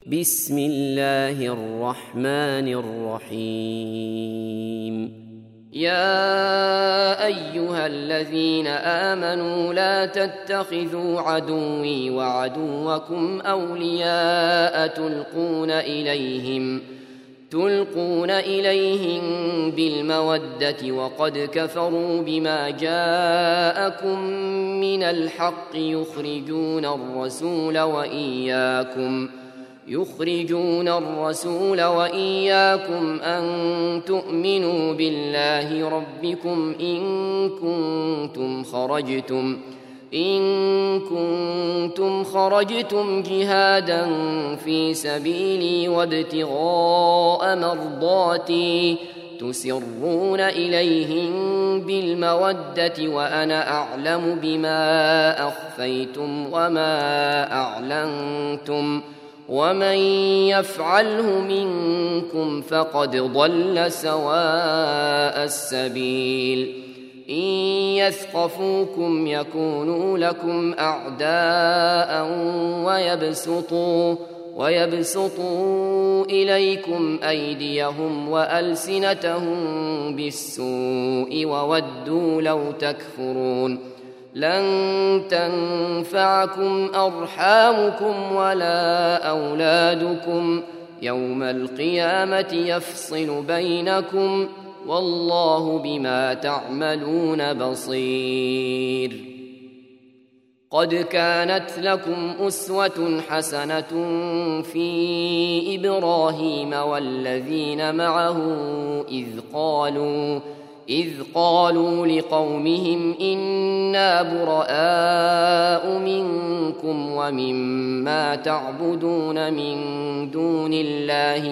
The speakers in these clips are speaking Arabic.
بسم الله الرحمن الرحيم. يا أيها الذين آمنوا لا تتخذوا عدوي وعدوكم أولياء تلقون إليهم بالمودة وقد كفروا بما جاءكم من الحق يخرجون الرسول وإياكم أن تؤمنوا بالله ربكم إن كنتم خرجتم جهادا في سبيلي وابتغاء مرضاتي تسرون إليهم بالمودة وأنا أعلم بما أخفيتم وما أعلنتم ومن يفعله منكم فقد ضل سواء السبيل. إن يثقفوكم يكونوا لكم أعداء ويبسطوا إليكم أيديهم وألسنتهم بالسوء وودوا لو تكفرون. لن تنفعكم أرحامكم ولا أولادكم يوم القيامة يفصل بينكم والله بما تعملون بصير. قد كانت لكم أسوة حسنة في إبراهيم والذين معه إذ قالوا لقومهم إنا براء منكم ومما تعبدون من دون الله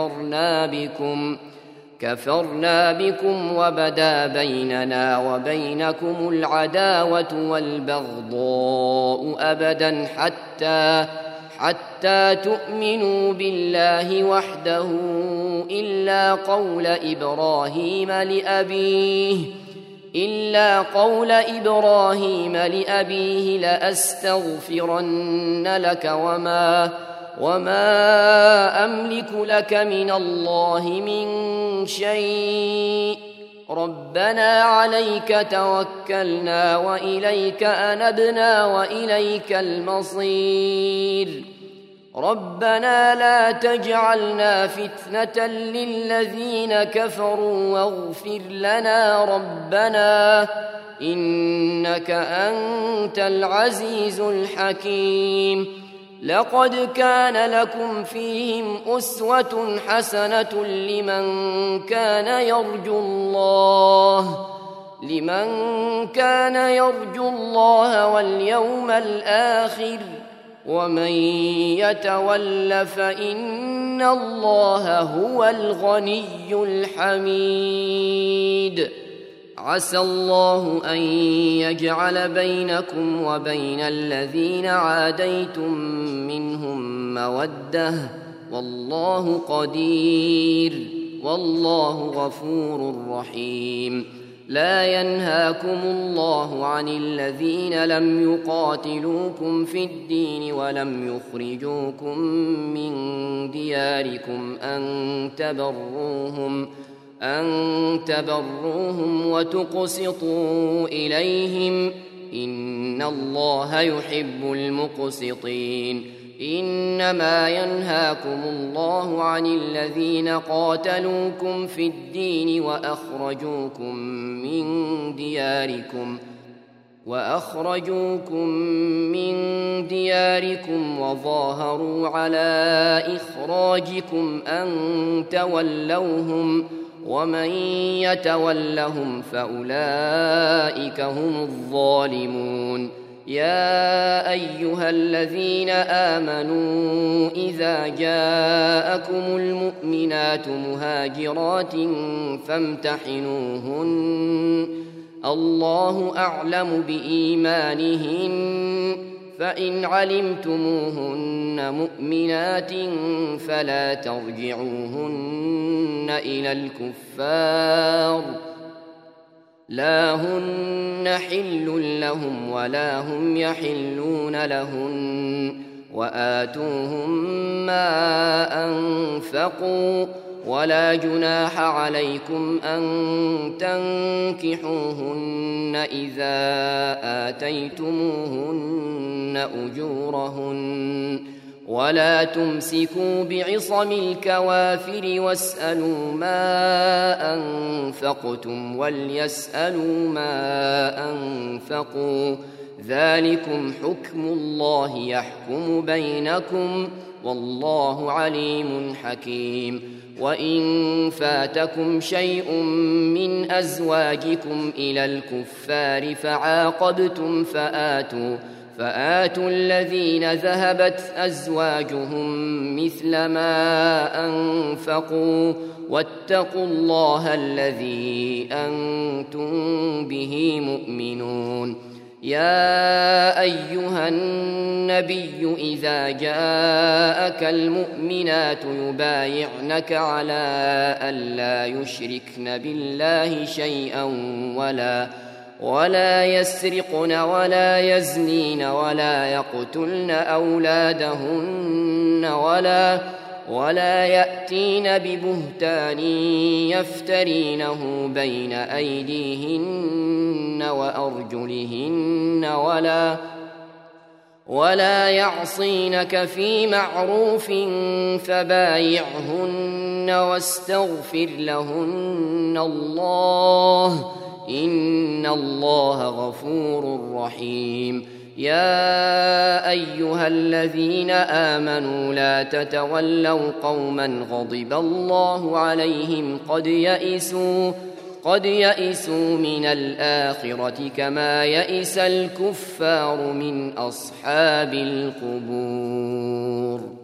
كفرنا بكم وبدا بيننا وبينكم العداوة والبغضاء أبدا حتى تؤمنوا بالله وحده إلا قول إبراهيم لأبيه لأستغفرن لك وما أملك لك من الله من شيء ربنا عليك توكلنا وإليك أنبنا وإليك المصير. ربنا لا تجعلنا فتنة للذين كفروا واغفر لنا ربنا إنك أنت العزيز الحكيم. لقد كان لكم فيهم أسوة حسنة لمن كان يرجو الله واليوم الآخر ومن يتول فإن الله هو الغني الحميد. عسى الله أن يجعل بينكم وبين الذين عاديتم منهم مودة والله قدير والله غفور رحيم. لا ينهاكم الله عن الذين لم يقاتلوكم في الدين ولم يخرجوكم من دياركم أن تبروهم وتقسطوا إليهم إن الله يحب المقسطين. إنما ينهاكم الله عن الذين قاتلوكم في الدين وأخرجوكم من دياركم وظاهروا على إخراجكم أن تولوهم ومن يتولهم فأولئك هم الظالمون. يا أيها الذين آمنوا إذا جاءكم المؤمنات مهاجرات فامتحنوهن الله أعلم بإيمانهن فإن علمتموهن مؤمنات فلا ترجعوهن إلى الكفار لا هن حل لهم ولا هم يحلون لهن وآتوهم ما أنفقوا ولا جناح عليكم أن تنكحوهن إذا آتيتموهن أجورهن ولا تمسكوا بعصم الكوافر واسألوا ما أنفقتم وليسألوا ما أنفقوا ذلكم حكم الله يحكم بينكم والله عليم حكيم وإن فاتكم شيء من أزواجكم إلى الكفار فعاقبتم فآتوا الذين ذهبت أزواجهم مثل ما أنفقوا واتقوا الله الذي أنتم به مؤمنون يا أيها النبي إذا جاءك المؤمنات يبايعنك على ألا يشركن بالله شيئا ولا يسرقن ولا يزنين ولا يقتلن أولادهن ولا يأتين ببهتان يفترينه بين أيديهن وأرجلهن ولا يعصينك في معروف فبايعهن واستغفر لهن الله إن الله غفور رحيم يا أيها الذين آمنوا لا تتولوا قوما غضب الله عليهم قد يئسوا من الآخرة كما يئس الكفار من أصحاب القبور.